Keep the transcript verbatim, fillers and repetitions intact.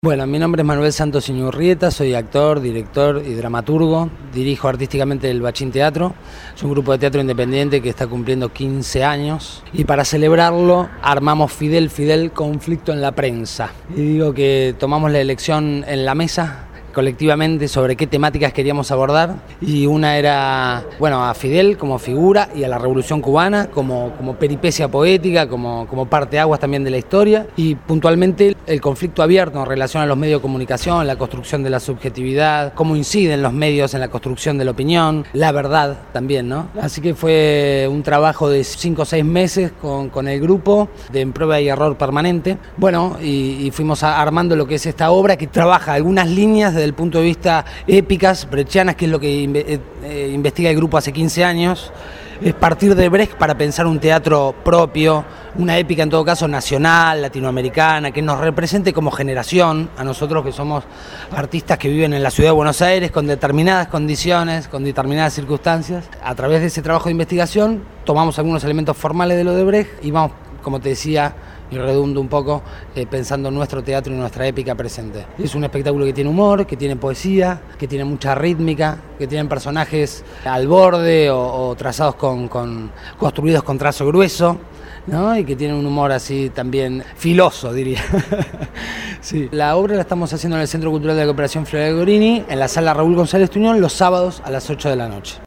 Bueno, mi nombre es Manuel Santos Iñurrieta, soy actor, director y dramaturgo, dirijo artísticamente el Bachín Teatro, es un grupo de teatro independiente que está cumpliendo quince años y para celebrarlo armamos Fidel, Fidel, conflicto en la prensa. Y digo que tomamos la elección en la mesa colectivamente sobre qué temáticas queríamos abordar y una era, bueno, a Fidel como figura y a la Revolución Cubana como, como peripecia poética, como, como parteaguas también de la historia y puntualmente el conflicto abierto en relación a los medios de comunicación, la construcción de la subjetividad, cómo inciden los medios en la construcción de la opinión, la verdad también, ¿no? Así que fue un trabajo de cinco o seis meses con, con el grupo de en prueba y error permanente, bueno, y, y fuimos a, armando lo que es esta obra que trabaja algunas líneas de desde el punto de vista épicas, brechianas, que es lo que eh, investiga el grupo hace quince años, es partir de Brecht para pensar un teatro propio, una épica en todo caso nacional, latinoamericana, que nos represente como generación, a nosotros que somos artistas que viven en la ciudad de Buenos Aires con determinadas condiciones, con determinadas circunstancias. A través de ese trabajo de investigación tomamos algunos elementos formales de lo de Brecht y vamos, como te decía, y redundo un poco, eh, pensando en nuestro teatro y nuestra épica presente. Es un espectáculo que tiene humor, que tiene poesía, que tiene mucha rítmica, que tienen personajes al borde o, o trazados con, con, construidos con trazo grueso, ¿no? Y que tiene un humor así también filoso, diría. Sí. La obra la estamos haciendo en el Centro Cultural de la Cooperación Florea Gorini, en la sala Raúl González Tuñón, los sábados a las ocho de la noche.